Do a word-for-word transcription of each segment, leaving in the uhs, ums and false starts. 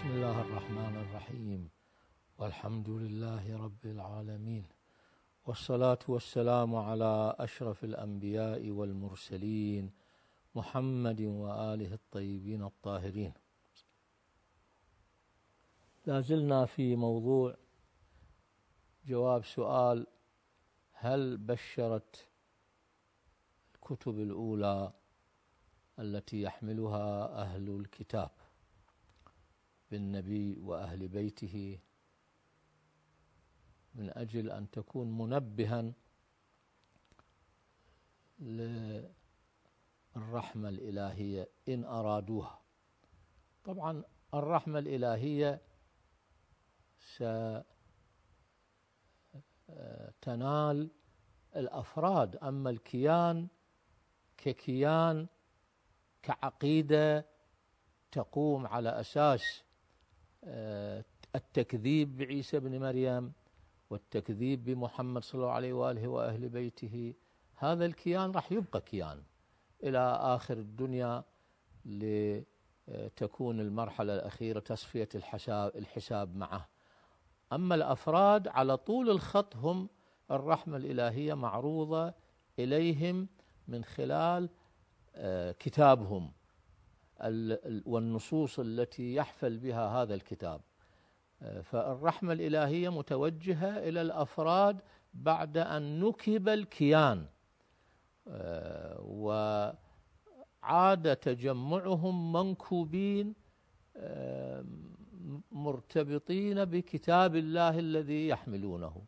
بسم الله الرحمن الرحيم، والحمد لله رب العالمين، والصلاة والسلام على أشرف الأنبياء والمرسلين محمد وآله الطيبين الطاهرين. لازلنا في موضوع جواب سؤال: هل بشرت الكتب الأولى التي يحملها أهل الكتاب بالنبي وأهل بيته من أجل أن تكون منبها للرحمة الإلهية إن أرادوها؟ طبعا الرحمة الإلهية ستنال الأفراد، أما الكيان ككيان كعقيدة تقوم على أساس التكذيب بعيسى بن مريم والتكذيب بمحمد صلى الله عليه وآله وأهل بيته، هذا الكيان راح يبقى كيان إلى آخر الدنيا لتكون المرحلة الأخيرة تصفية الحساب, الحساب معه. أما الأفراد على طول الخط هم الرحمة الإلهية معروضة إليهم من خلال كتابهم والنصوص التي يحفل بها هذا الكتاب. فالرحمة الإلهية متوجهة إلى الأفراد بعد أن نكب الكيان وعاد تجمعهم منكوبين مرتبطين بكتاب الله الذي يحملونه.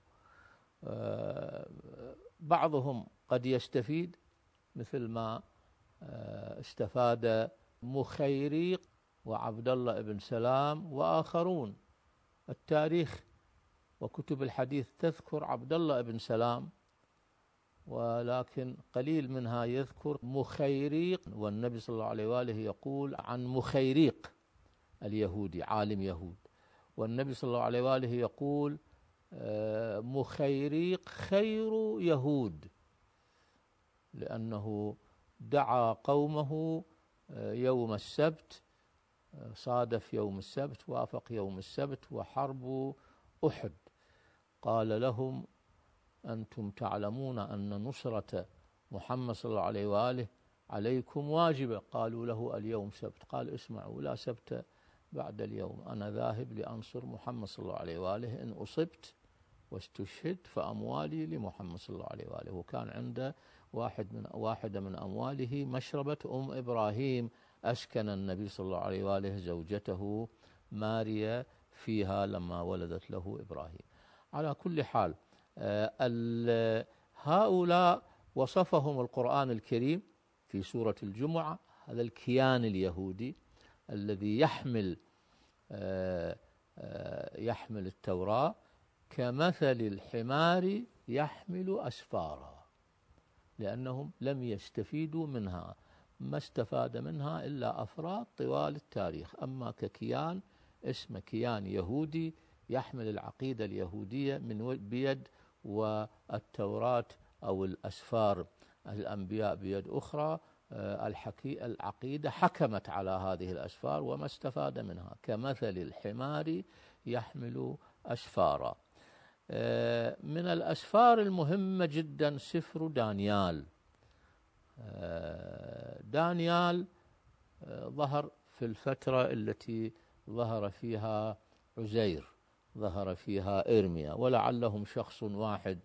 بعضهم قد يستفيد مثل ما استفاد مخيريق وعبد الله بن سلام وآخرون. التاريخ وكتب الحديث تذكر عبد الله بن سلام، ولكن قليل منها يذكر مخيريق، والنبي صلى الله عليه وآله يقول عن مخيريق اليهودي عالم يهود، والنبي صلى الله عليه وآله يقول مخيريق خير يهود، لأنه دعا قومه يوم السبت، صادف يوم السبت، وافق يوم السبت وحرب أحد، قال لهم: أنتم تعلمون أن نصرة محمد صلى الله عليه وآله عليكم واجبة. قالوا له: اليوم سبت. قال: اسمعوا، لا سبت بعد اليوم، أنا ذاهب لأنصر محمد صلى الله عليه وآله، إن أصبت واستشهد فأموالي لمحمد صلى الله عليه وآله. وكان عنده واحد من واحدة من أمواله مشربة أم إبراهيم أسكن النبي صلى الله عليه وآله زوجته ماريا فيها لما ولدت له إبراهيم. على كل حال، هؤلاء وصفهم القرآن الكريم في سورة الجمعة، هذا الكيان اليهودي الذي يحمل يحمل التوراة كمثل الحمار يحمل أسفارا، لأنهم لم يستفيدوا منها، ما استفاد منها إلا أفراد طوال التاريخ. أما ككيان اسمه كيان يهودي يحمل العقيدة اليهودية من بيد، والتوراة أو الأسفار الأنبياء بيد أخرى. العقيدة حكمت على هذه الأسفار وما استفاد منها، كمثل الحمار يحمل أسفارا. من الأسفار المهمة جدا سفر دانيال. دانيال ظهر في الفترة التي ظهر فيها عزير، ظهر فيها إرميا، ولعلهم شخص واحد،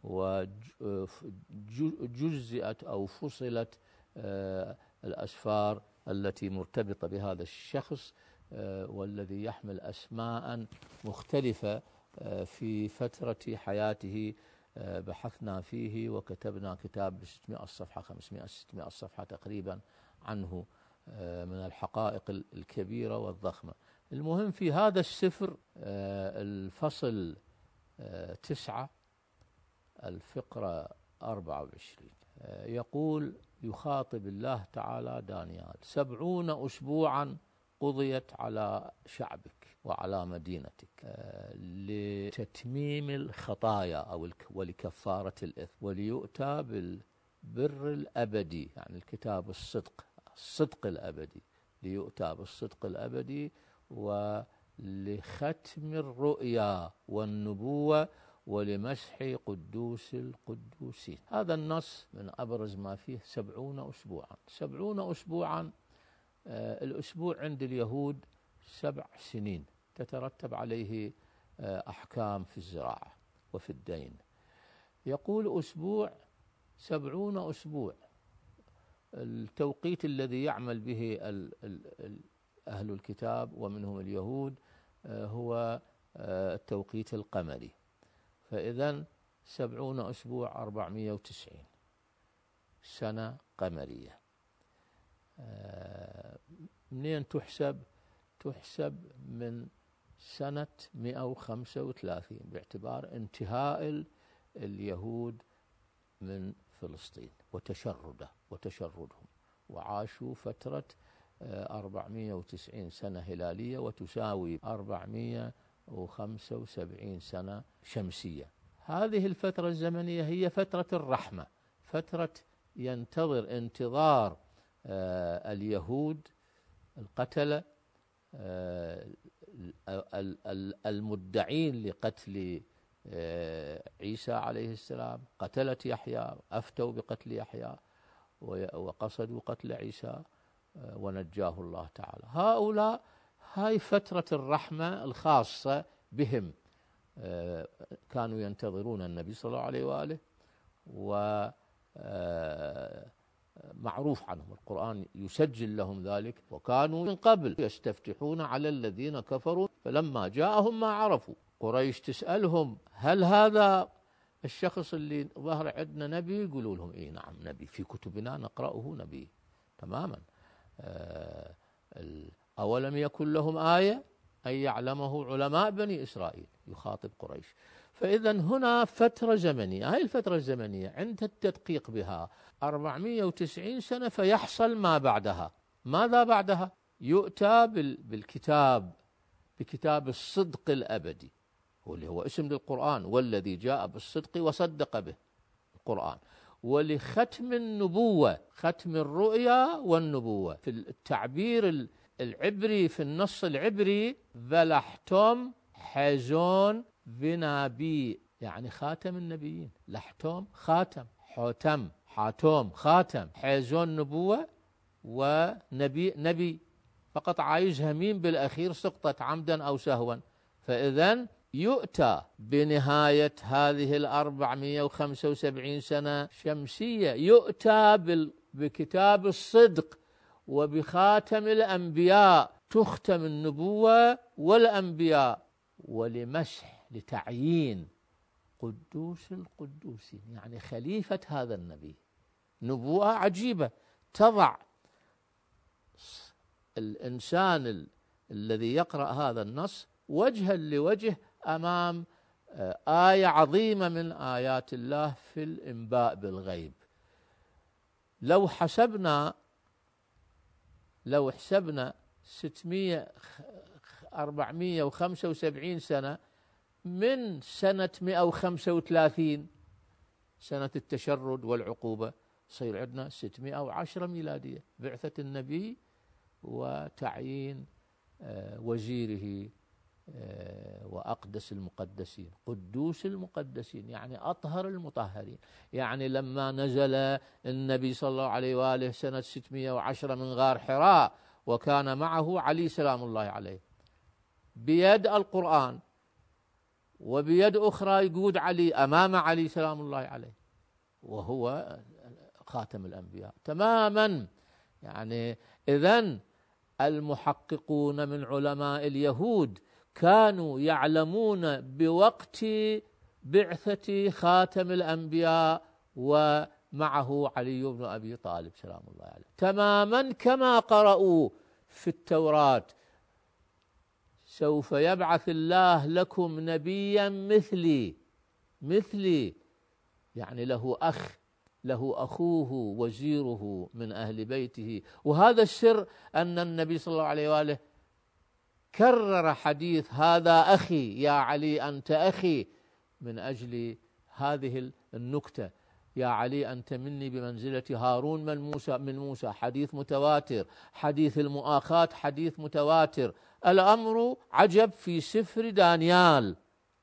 وجزئت أو فصلت الأسفار التي مرتبطة بهذا الشخص والذي يحمل أسماء مختلفة في فترة حياته. بحثنا فيه وكتبنا كتاب بستمائة صفحة، خمسمائة ستمائة صفحة تقريبا عنه، من الحقائق الكبيرة والضخمة. المهم في هذا السفر الفصل تسعة الفقرة أربعة وعشرين يقول، يخاطب الله تعالى دانيال: سبعون أسبوعا قضيت على شعبك وعلى مدينتك لتتميم الخطايا أو ولكفارة الإثم، وليؤتى بالبر الأبدي، يعني الكتاب الصدق الصدق الأبدي، ليؤتى بالصدق الأبدي و لختم الرؤيا والنبوة ولمسح قدوس القدوسين. هذا النص من أبرز ما فيه سبعون أسبوعا. سبعون أسبوعا، آه الأسبوع عند اليهود سبع سنين تترتب عليه آه أحكام في الزراعة وفي الدين. يقول أسبوع سبعون أسبوع. التوقيت الذي يعمل به ال ال ال أهل الكتاب ومنهم اليهود آه هو آه التوقيت القمري. فإذن سبعون أسبوع أربعمائة وتسعين سنة قمرية. آه منين تحسب؟ تحسب من سنة مئة وخمسة وثلاثين باعتبار انتهاء اليهود من فلسطين وتشرده وتشردهم، وعاشوا فترة أربعمائة وتسعين سنة هلالية وتساوي أربعمائة وخمسة وسبعين سنة شمسية. هذه الفترة الزمنية هي فترة الرحمة، فترة ينتظر انتظار آه اليهود القتلة آه المدعين لقتل آه عيسى عليه السلام، قتلة يحيى، أفتوا بقتل يحيى وقصدوا قتل عيسى آه ونجاه الله تعالى. هؤلاء هاي فترة الرحمة الخاصة بهم. آه كانوا ينتظرون النبي صلى الله عليه وآله، ومعروف آه عنهم، القرآن يسجل لهم ذلك. وكانوا من قبل يستفتحون على الذين كفروا فلما جاءهم ما عرفوا. قريش تسألهم هل هذا الشخص اللي ظهر عندنا نبي؟ يقولوا لهم إيه نعم نبي، في كتبنا نقرأه نبي تماما. آه أولم يكن لهم آية أن يعلمه علماء بني إسرائيل، يخاطب قريش. فإذا هنا فترة زمنية، هاي الفترة الزمنية عند التدقيق بها أربعمائة وتسعين سنة، فيحصل ما بعدها. ماذا بعدها؟ يؤتى بالكتاب، بكتاب الصدق الأبدي، واللي هو اسم للقرآن، والذي جاء بالصدق وصدق به القرآن. ولختم النبوة، ختم الرؤيا والنبوة في التعبير العبري، في النص العبري فلحتم حزون فينابي، يعني خاتم النبيين. لحتم خاتم، حوتم حاتوم خاتم، حزون نبوة، ونبي نبي فقط عايزها مين بالأخير سقطت عمدا أو سهوا. فإذن يؤتى بنهاية هذه الأربعمائة وخمسة وسبعين سنة شمسية، يؤتى بكتاب الصدق وبخاتم الأنبياء، تختم النبوة والأنبياء، ولمسح لتعيين قدوس القدوسين، يعني خليفة هذا النبي. نبوءة عجيبة تضع الإنسان ال الذي يقرأ هذا النص وجها لوجه أمام آية عظيمة من آيات الله في الإنباء بالغيب. لو حسبنا لو حسبنا ستمائة أربعمائة وخمسة وسبعين سنة من سنة مئة وخمسة وثلاثين سنة التشرد والعقوبة، صير عندنا ستمائة وعشرة ميلادية، بعثة النبي وتعيين وزيره وأقدس المقدسين، قدوس المقدسين، يعني أطهر المطهرين. يعني لما نزل النبي صلى الله عليه وآله سنة ستمائة وعشرة من غار حراء، وكان معه علي سلام الله عليه، بيد القرآن وبيد أخرى يقود علي أمام علي سلام الله عليه، وهو خاتم الأنبياء تماما. يعني إذن المحققون من علماء اليهود كانوا يعلمون بوقت بعثة خاتم الأنبياء ومعه علي بن أبي طالب سلام الله عليه، تماما كما قرأوا في التوراة: سوف يبعث الله لكم نبيا مثلي مثلي، يعني له أخ، له أخوه وزيره من أهل بيته. وهذا السر أن النبي صلى الله عليه وآله كرر حديث هذا أخي يا علي أنت أخي، من أجل هذه النكتة. يا علي أنت مني بمنزلة هارون من موسى من موسى، حديث متواتر، حديث المؤاخاة حديث متواتر. الأمر عجب في سفر دانيال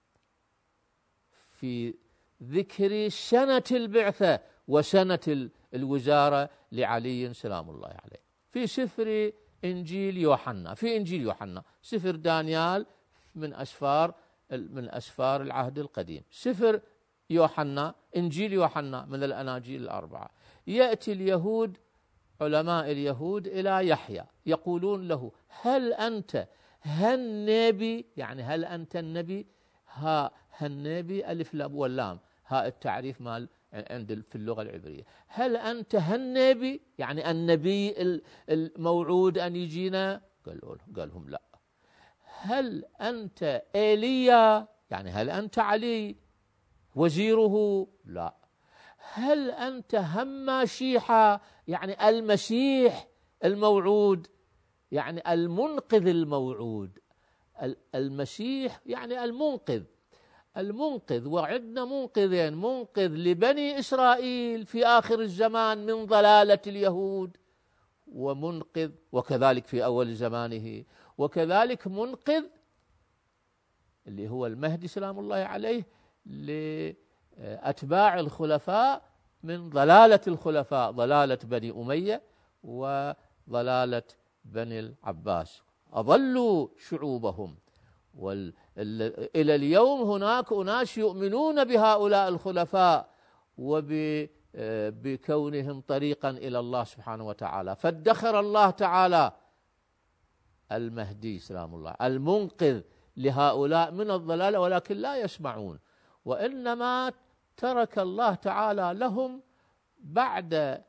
في ذكر سنة البعثة وسنة الوزارة لعلي سلام الله عليه. في سفر إنجيل يوحنا، في إنجيل يوحنا، سفر دانيال من أسفار من أسفار العهد القديم، سفر يوحنا إنجيل يوحنا من الأناجيل الأربعة. يأتي اليهود علماء اليهود إلى يحيى يقولون له هل أنت هالنبي، يعني هل أنت النبي؟ ها هالنبي ألف لام واللام، ها التعريف مال عند في اللغة العبرية. هل أنت هالنبي، يعني النبي الموعود أن يجينا؟ قالوا قال لهم لا. هل أنت إيليا، يعني هل أنت علي وزيره؟ لا. هل أنت هماشيحة، يعني المسيح الموعود، يعني المنقذ الموعود. المسيح يعني المنقذ، المنقذ، وعدنا منقذين، منقذ لبني إسرائيل في آخر الزمان من ضلالة اليهود، ومنقذ وكذلك في أول زمانه، وكذلك منقذ اللي هو المهدي سلام الله عليه لأتباع الخلفاء من ضلالة الخلفاء، ضلالة بني أمية وضلالة بني العباس، أضلوا شعوبهم. وال... إلى اليوم هناك أناس يؤمنون بهؤلاء الخلفاء وبكونهم طريقا إلى الله سبحانه وتعالى. فادخر الله تعالى المهدي سلام الله المنقذ لهؤلاء من الضلال، ولكن لا يسمعون. وإنما ترك الله تعالى لهم بعد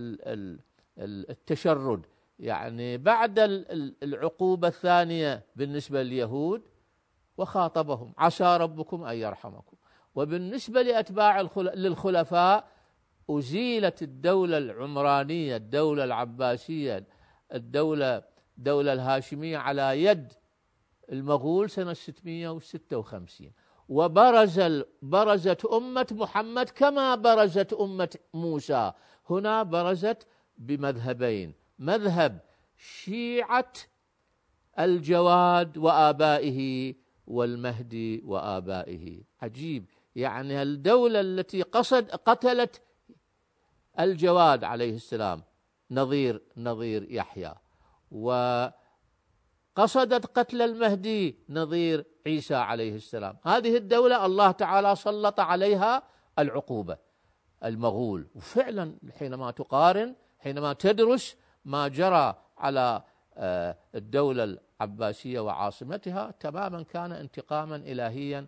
التشرد، يعني بعد العقوبة الثانية بالنسبة لليهود، وخاطبهم عسى ربكم أن يرحمكم. وبالنسبة لأتباع للخلفاء أزيلت الدولة العمرانية، الدولة العباسية، الدولة الدولة الهاشمية على يد المغول سنة ستمائة وستة وخمسين، وبرز برزت أمة محمد كما برزت أمة موسى. هنا برزت بمذهبين، مذهب شيعة الجواد وآبائه والمهدي وآبائه. عجيب، يعني الدولة التي قصد قتلت الجواد عليه السلام نظير نظير يحيى، وقصدت قتل المهدي نظير عيسى عليه السلام، هذه الدولة الله تعالى سلط عليها العقوبة المغول. وفعلا حينما تقارن، حينما تدرس ما جرى على الدولة العباسية وعاصمتها، تماما كان انتقاما إلهيا.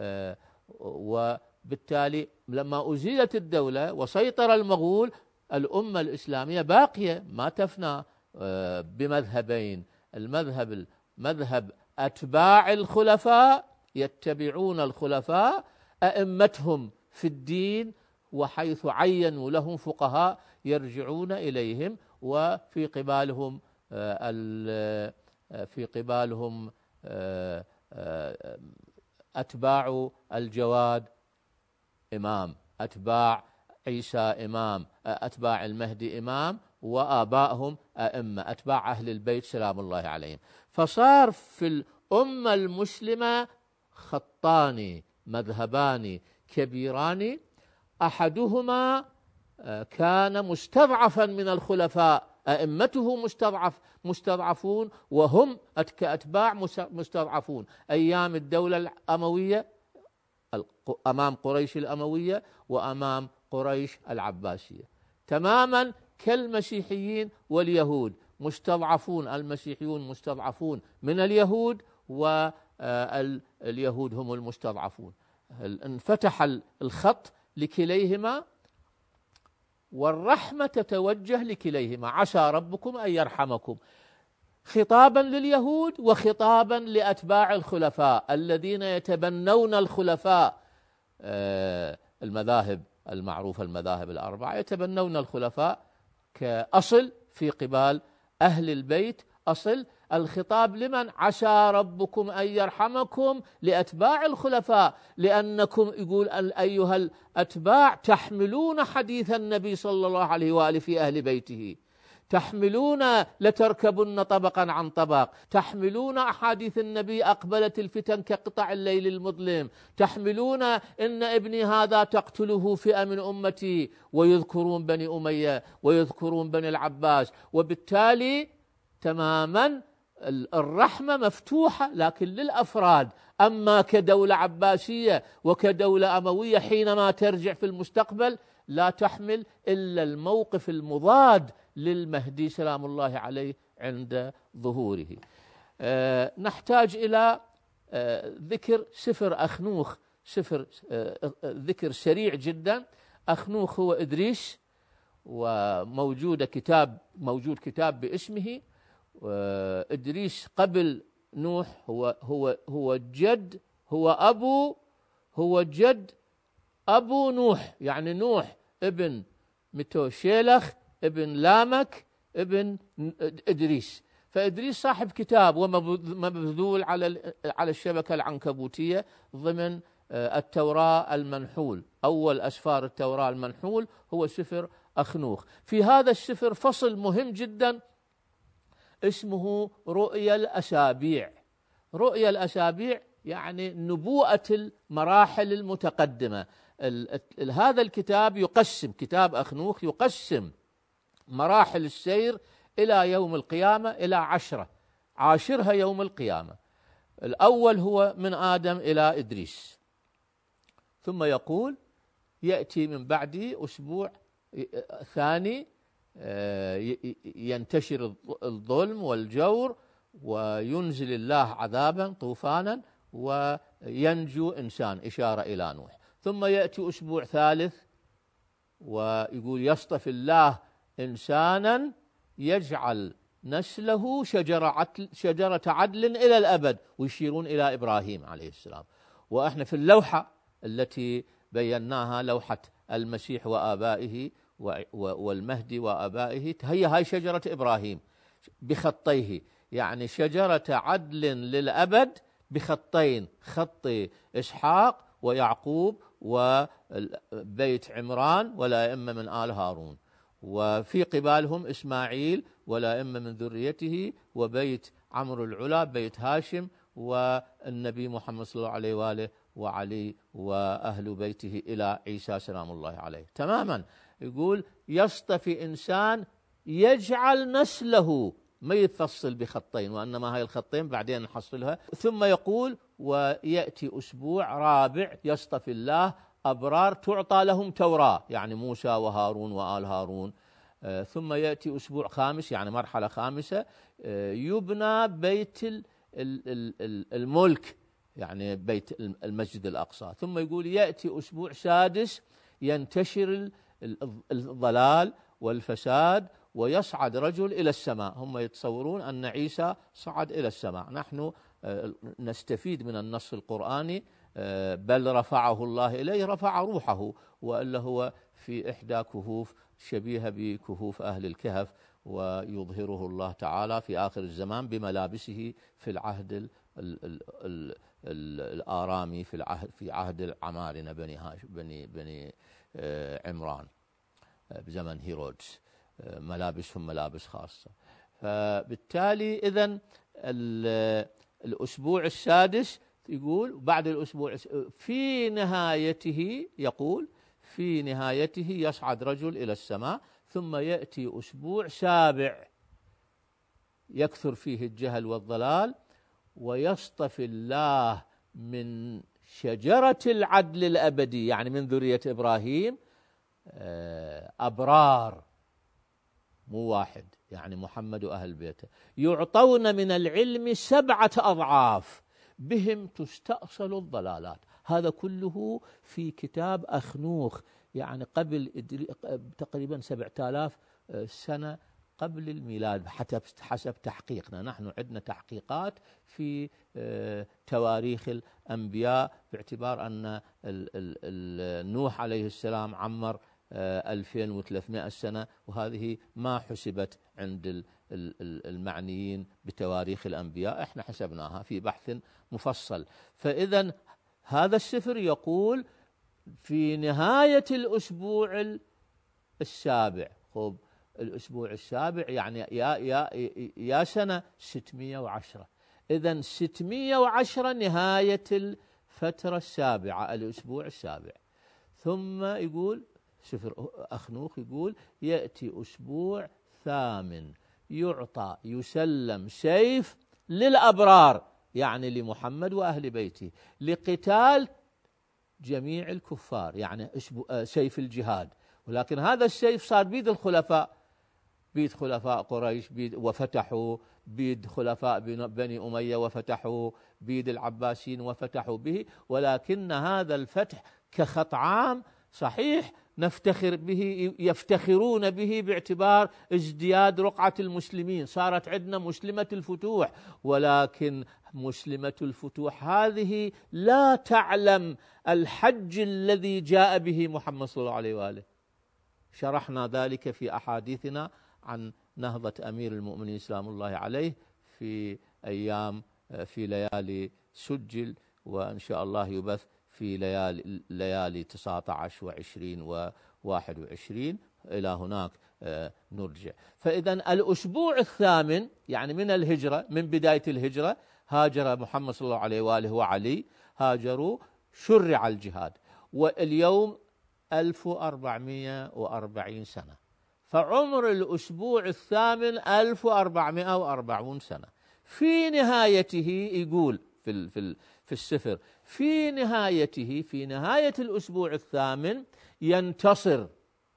وبالتالي لما أزيلت الدولة وسيطر المغول، الأمة الإسلامية باقية ما تفنى بمذهبين، المذهب مذهب أتباع الخلفاء يتبعون الخلفاء أئمتهم في الدين، وحيث عينوا لهم فقهاء يرجعون إليهم، وفي قبالهم في قبالهم أتباع الجواد إمام، أتباع عيسى إمام، أتباع المهدي إمام، وآبائهم أئمة، أتباع أهل البيت سلام الله عليهم. فصار في الأمة المسلمة خطان مذهبان كبيران، أحدهما كان مستضعفا من الخلفاء، أئمته مستضعف مستضعفون، وهم كأتباع مستضعفون أيام الدولة الأموية أمام قريش الأموية وأمام قريش العباسية، تماما كالمسيحيين واليهود مستضعفون، المسيحيون مستضعفون من اليهود، واليهود هم المستضعفون. انفتح الخط لكليهما، والرحمة تتوجه لكليهما، عسى ربكم أن يرحمكم، خطابا لليهود وخطابا لأتباع الخلفاء الذين يتبنون الخلفاء. المذاهب المعروفة، المذاهب الأربعة، يتبنون الخلفاء كأصل في قبال أهل البيت، أصل الخطاب لمن؟ عسى ربكم أن يرحمكم لأتباع الخلفاء، لأنكم يقول أيها الأتباع تحملون حديث النبي صلى الله عليه وآله في أهل بيته، تحملون لتركبن طبقا عن طبق، تحملون أحاديث النبي أقبلت الفتن كقطع الليل المظلم، تحملون إن ابني هذا تقتله فئة من أمتي، ويذكرون بني أمية ويذكرون بني العباس. وبالتالي تماما الرحمة مفتوحة لكن للأفراد، أما كدولة عباسية وكدولة أموية حينما ترجع في المستقبل لا تحمل إلا الموقف المضاد للمهدي سلام الله عليه عند ظهوره. أه نحتاج إلى أه ذكر سفر أخنوخ، سفر أه ذكر سريع جدا. أخنوخ هو إدريس، وموجود كتاب موجود كتاب باسمه. إدريس قبل نوح هو هو هو جد هو أبو هو جد أبو نوح، يعني نوح ابن متوشيلخ ابن لامك ابن إدريس. فإدريس صاحب كتاب ومبذول على على الشبكة العنكبوتية ضمن التوراة المنحول. أول أسفار التوراة المنحول هو سفر أخنوخ. في هذا السفر فصل مهم جدا اسمه رؤيا الأسابيع. رؤيا الأسابيع يعني نبوءة المراحل المتقدمة. هذا الكتاب يقسم، كتاب أخنوخ يقسم مراحل السير إلى يوم القيامة إلى عشرة، عاشرها يوم القيامة. الأول هو من آدم إلى إدريس، ثم يقول يأتي من بعده أسبوع ثاني ينتشر الظلم والجور وينزل الله عذابا طوفانا وينجو إنسان، إشارة إلى نوح. ثم يأتي أسبوع ثالث ويقول يصطفي الله إنسانا يجعل نسله شجرة عدل, شجرة عدل إلى الأبد، ويشيرون إلى إبراهيم عليه السلام. وإحنا في اللوحة التي بيناها لوحة المسيح وآبائه والمهدي وآبائه، هي هاي شجرة إبراهيم بخطيه، يعني شجرة عدل للأبد بخطين، خط إسحاق ويعقوب وبيت عمران والأئمة من آل هارون، وفي قبالهم إسماعيل والأئمة من ذريته، وبيت عمرو العلا بيت هاشم، والنبي محمد صلى الله عليه وآله وعلي وأهل بيته إلى عيسى سلام الله عليه. تماما يقول يصطفي إنسان يجعل نسله، ما يتفصل بخطين، وإنما هاي الخطين بعدين نحصلها. ثم يقول ويأتي أسبوع رابع يصطفي الله أبرار تعطى لهم توراة، يعني موسى وهارون وآل هارون. آه ثم يأتي أسبوع خامس، يعني مرحلة خامسة، آه يبنى بيت الملك، يعني بيت المسجد الأقصى. ثم يقول يأتي أسبوع سادس ينتشر الضلال والفساد ويصعد رجل إلى السماء. هم يتصورون أن عيسى صعد إلى السماء، نحن نستفيد من النص القرآني بل رفعه الله إليه، رفع روحه، وإلا هو في إحدى كهوف شبيهة بكهوف أهل الكهف، ويظهره الله تعالى في آخر الزمان بملابسه في العهد ال ال ال ال ال الآرامي، في العهد في عهد العمارنة بني بني بني عمران بزمن هيرودس، ملابسهم ملابس خاصة. فبالتالي إذن الأسبوع السادس يقول بعد الأسبوع في نهايته، يقول في نهايته يصعد رجل إلى السماء. ثم يأتي أسبوع سابع يكثر فيه الجهل والضلال، ويصطفي الله من شجرة العدل الأبدي، يعني من ذرية إبراهيم، أبرار مو واحد، يعني محمد وأهل بيته، يعطون من العلم سبعة أضعاف بهم تستأصل الضلالات. هذا كله في كتاب أخنوخ، يعني قبل تقريبا سبعة آلاف سنة قبل الميلاد حسب تحقيقنا. نحن عندنا تحقيقات في تواريخ الأنبياء، باعتبار أن نوح عليه السلام عمر ألفين وثلاثمائة سنة، وهذه ما حسبت عند المعنيين بتواريخ الأنبياء، احنا حسبناها في بحث مفصل. فإذا هذا السفر يقول في نهاية الأسبوع السابع. خب الأسبوع السابع يعني يا يا يا سنة ستمائة وعشرة، إذن ستمائة وعشرة نهاية الفترة السابعة، الأسبوع السابع. ثم يقول سفر أخنوخ يقول يأتي أسبوع ثامن يعطى يسلم سيف للأبرار، يعني لمحمد وأهل بيته، لقتال جميع الكفار، يعني سيف الجهاد. ولكن هذا السيف صار بيد الخلفاء، بيد خلفاء قريش، بيد وفتحوا، بيد خلفاء بني أمية وفتحوا، بيد العباسيين وفتحوا به. ولكن هذا الفتح كخط عام صحيح نفتخر به، يفتخرون به باعتبار ازدياد رقعة المسلمين، صارت عندنا مسلمة الفتوح. ولكن مسلمة الفتوح هذه لا تعلم الحج الذي جاء به محمد صلى الله عليه وآله. شرحنا ذلك في أحاديثنا عن نهضة أمير المؤمنين سلام الله عليه في أيام في ليالي سجل، وإن شاء الله يبث في ليالي ليالي تسعة عشر وعشرين وواحد وعشرين. إلى هناك نرجع. فإذا الأسبوع الثامن يعني من الهجرة، من بداية الهجرة هاجر محمد صلى الله عليه وآله وعلي، هاجروا، شرع الجهاد، واليوم ألف وأربعمائة وأربعين سنة، فعمر الأسبوع الثامن ألف وأربعمائة وأربعين سنة. في نهايته يقول في في في السفر، في نهايته في نهاية الأسبوع الثامن ينتصر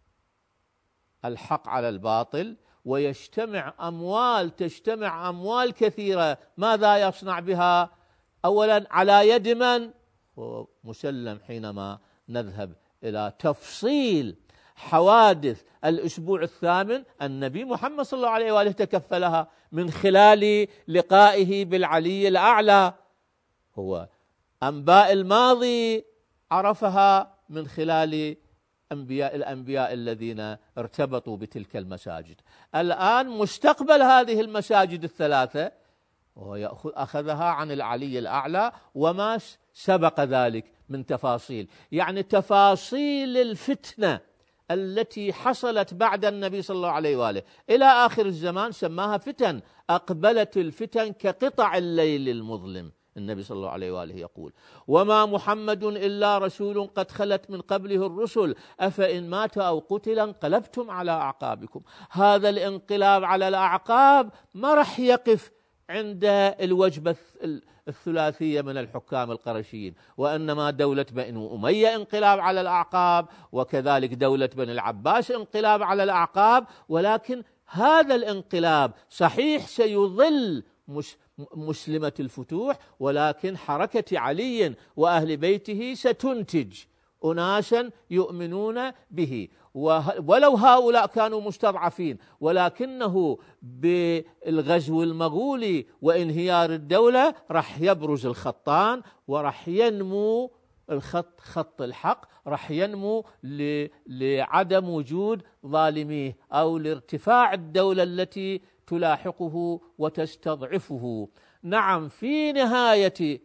الحق على الباطل، ويجتمع أموال، تجتمع أموال كثيرة. ماذا يصنع بها؟ أولا على يد من؟ مسلم حينما نذهب إلى تفصيل حوادث الأسبوع الثامن، النبي محمد صلى الله عليه وآله تكفلها من خلال لقائه بالعلي الأعلى. هو أنباء الماضي عرفها من خلال أنبياء الأنبياء الذين ارتبطوا بتلك المساجد. الآن مستقبل هذه المساجد الثلاثة أخذها عن العلي الأعلى، وما سبق ذلك من تفاصيل، يعني تفاصيل الفتنة التي حصلت بعد النبي صلى الله عليه وآله إلى آخر الزمان سماها فتن. أقبلت الفتن كقطع الليل المظلم. النبي صلى الله عليه وآله يقول: وما محمد إلا رسول قد خلت من قبله الرسل أفإن مات أو قتل انقلبتم على أعقابكم. هذا الانقلاب على الأعقاب ما رح يقف عند الوجبة الثلاثية من الحكام القرشيين، وإنما دولة بني أمية انقلاب على الأعقاب، وكذلك دولة بني العباس انقلاب على الأعقاب. ولكن هذا الانقلاب صحيح سيظل مش مسلمة الفتوح، ولكن حركة علي وأهل بيته ستنتج أناسا يؤمنون به، ولو هؤلاء كانوا مستضعفين. ولكنه بالغزو المغولي وانهيار الدولة رح يبرز الخطان، ورح ينمو الخط خط الحق، رح ينمو لعدم وجود ظالميه أو لارتفاع الدولة التي تلاحقه وتستضعفه. نعم، في نهاية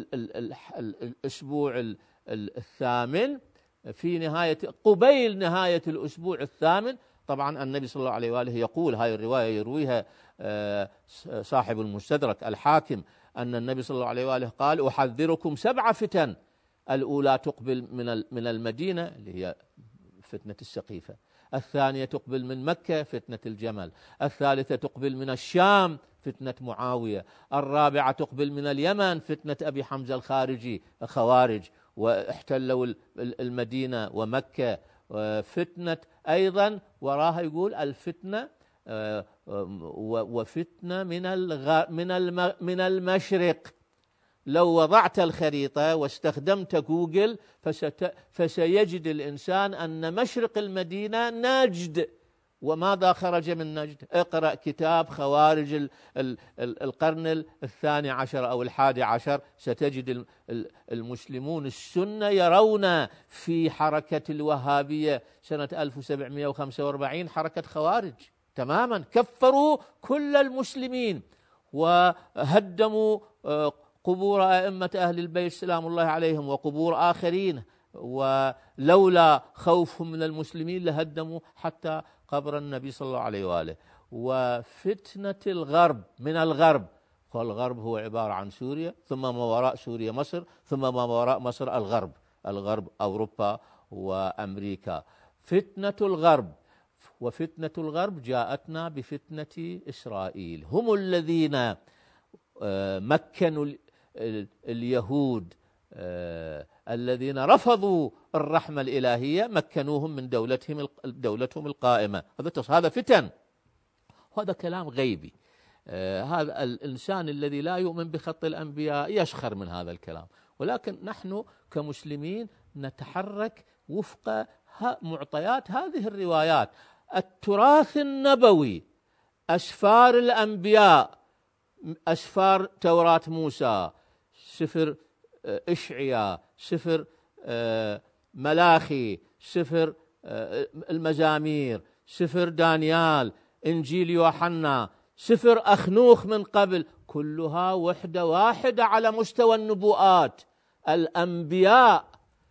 الأسبوع الثامن، في نهاية قبيل نهاية الأسبوع الثامن، طبعا النبي صلى الله عليه وآله يقول، هاي الرواية يرويها صاحب المستدرك الحاكم، أن النبي صلى الله عليه وآله قال: أحذركم سبع فتن. الأولى تقبل من من المدينة اللي هي فتنة السقيفة، الثانية تقبل من مكة فتنة الجمل، الثالثة تقبل من الشام فتنة معاوية، الرابعة تقبل من اليمن فتنة أبي حمزة الخارجي الخوارج، واحتلوا المدينة ومكة. فتنة أيضا وراها يقول الفتنة وفتنة من من من المشرق. لو وضعت الخريطة واستخدمت جوجل فسيجد الإنسان أن مشرق المدينة نجد، وماذا خرج من نجد؟ اقرأ كتاب خوارج القرن الثاني عشر أو الحادي عشر، ستجد المسلمون السنة يرون في حركة الوهابية سنة ألف وسبعمائة وخمسة وأربعين حركة خوارج تماما، كفروا كل المسلمين وهدموا قبور أئمة أهل البيت سلام الله عليهم وقبور آخرين، ولولا خوفهم من المسلمين لهدموا حتى قبر النبي صلى الله عليه وآله. وفتنة الغرب من الغرب، والغرب هو عبارة عن سوريا، ثم ما وراء سوريا مصر، ثم ما وراء مصر الغرب، الغرب أوروبا وأمريكا. فتنة الغرب، وفتنة الغرب جاءتنا بفتنة إسرائيل، هم الذين مكنوا اليهود الذين رفضوا الرحمة الإلهية، مكنوهم من دولتهم دولتهم القائمة. هذا فتن، هذا كلام غيبي. هذا الإنسان الذي لا يؤمن بخط الأنبياء يسخر من هذا الكلام، ولكن نحن كمسلمين نتحرك وفق معطيات هذه الروايات. التراث النبوي، أسفار الأنبياء، أسفار توراة موسى، سفر إشعياء، سفر ملاخي، سفر المزامير، سفر دانيال، إنجيل يوحنا، سفر أخنوخ من قبل، كلها وحدة واحدة على مستوى النبوءات. الأنبياء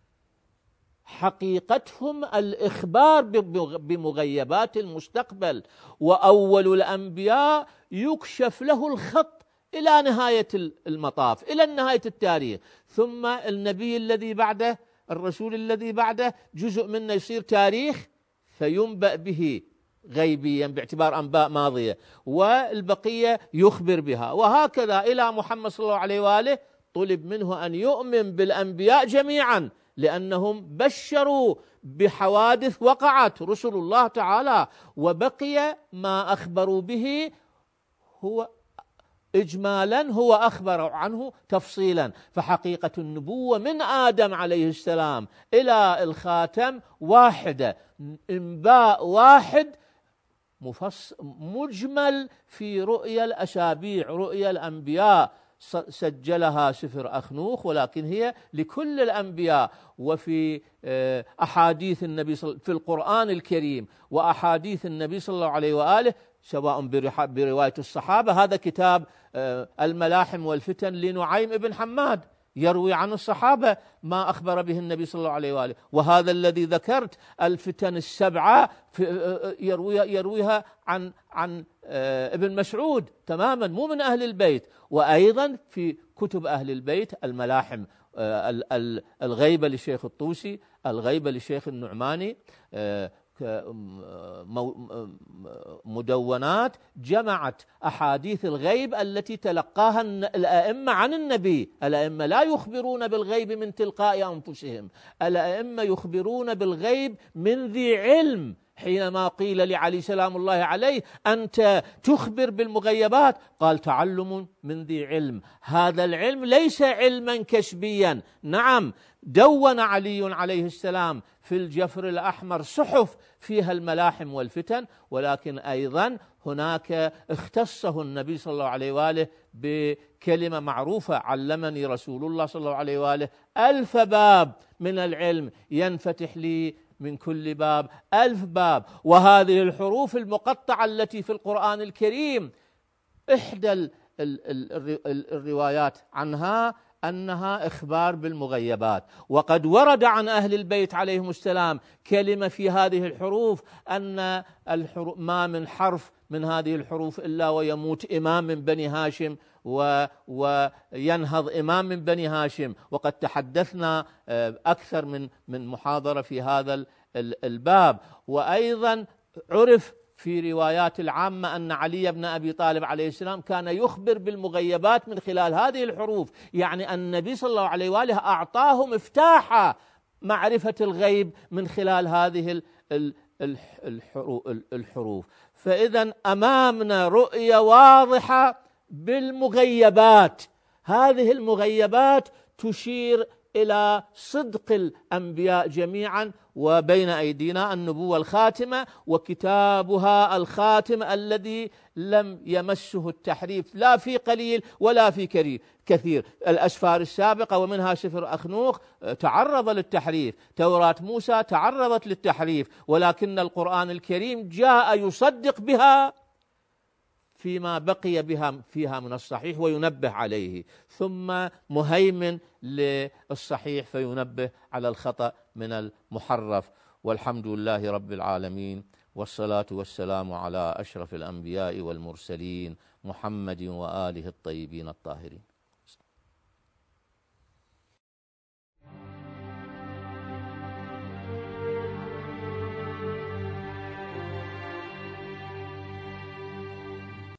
حقيقتهم الإخبار بمغيبات المستقبل، وأول الأنبياء يكشف له الخط إلى نهاية المطاف، إلى نهاية التاريخ، ثم النبي الذي بعده، الرسول الذي بعده، جزء منه يصير تاريخ فينبأ به غيبيا باعتبار أنباء ماضية، والبقية يخبر بها، وهكذا إلى محمد صلى الله عليه وآله. طلب منه أن يؤمن بالأنبياء جميعا لأنهم بشروا بحوادث وقعت رسل الله تعالى، وبقي ما أخبروا به هو إجمالا، هو أخبر عنه تفصيلا. فحقيقة النبوة من آدم عليه السلام إلى الخاتم واحدة، إنباء واحد مفصل مجمل في رؤيا الأسابيع، رؤيا الأنبياء سجلها سفر أخنوخ، ولكن هي لكل الأنبياء. وفي أحاديث النبي في القرآن الكريم وأحاديث النبي صلى الله عليه وآله، سواء برواية الصحابة. هذا كتاب الملاحم والفتن لنعيم ابن حماد، يروي عن الصحابة ما أخبر به النبي صلى الله عليه وآله. وهذا الذي ذكرت الفتن السبعة يروي يرويها عن عن ابن مسعود تماما، مو من أهل البيت. وأيضا في كتب أهل البيت الملاحم، الغيبة للشيخ الطوسي، الغيبة للشيخ النعماني، مدونات جمعت أحاديث الغيب التي تلقاها الأئمة عن النبي. الأئمة لا يخبرون بالغيب من تلقاء أنفسهم، الأئمة يخبرون بالغيب من ذي علم. حينما قيل لعلي سلام الله عليه أنت تخبر بالمغيبات، قال تعلم من ذي علم. هذا العلم ليس علما كسبيا. نعم، دون علي عليه السلام في الجفر الأحمر صحف فيها الملاحم والفتن، ولكن أيضا هناك اختصه النبي صلى الله عليه وآله بكلمة معروفة: علمني رسول الله صلى الله عليه وآله ألف باب من العلم ينفتح لي من كل باب ألف باب. وهذه الحروف المقطعة التي في القرآن الكريم إحدى الروايات عنها أنها إخبار بالمغيبات. وقد ورد عن أهل البيت عليهم السلام كلمة في هذه الحروف أن الحروف ما من حرف من هذه الحروف إلا ويموت إمام من بني هاشم و وينهض إمام من بني هاشم. وقد تحدثنا أكثر من من محاضرة في هذا الباب. وأيضا عرف في روايات العامة أن علي بن أبي طالب عليه السلام كان يخبر بالمغيبات من خلال هذه الحروف، يعني النبي صلى الله عليه وآله أعطاه مفتاح معرفة الغيب من خلال هذه الحروف. فإذا أمامنا رؤية واضحة بالمغيبات. هذه المغيبات تشير إلى صدق الأنبياء جميعا، وبين أيدينا النبوة الخاتمة وكتابها الخاتم الذي لم يمسه التحريف لا في قليل ولا في كثير. الأسفار السابقة ومنها سفر أخنوخ تعرض للتحريف، توراة موسى تعرضت للتحريف، ولكن القرآن الكريم جاء يصدق بها فيما بقي بها فيها من الصحيح وينبه عليه، ثم مهيمن للصحيح فينبه على الخطأ من المحرف. والحمد لله رب العالمين، والصلاة والسلام على أشرف الأنبياء والمرسلين محمد وآله الطيبين الطاهرين.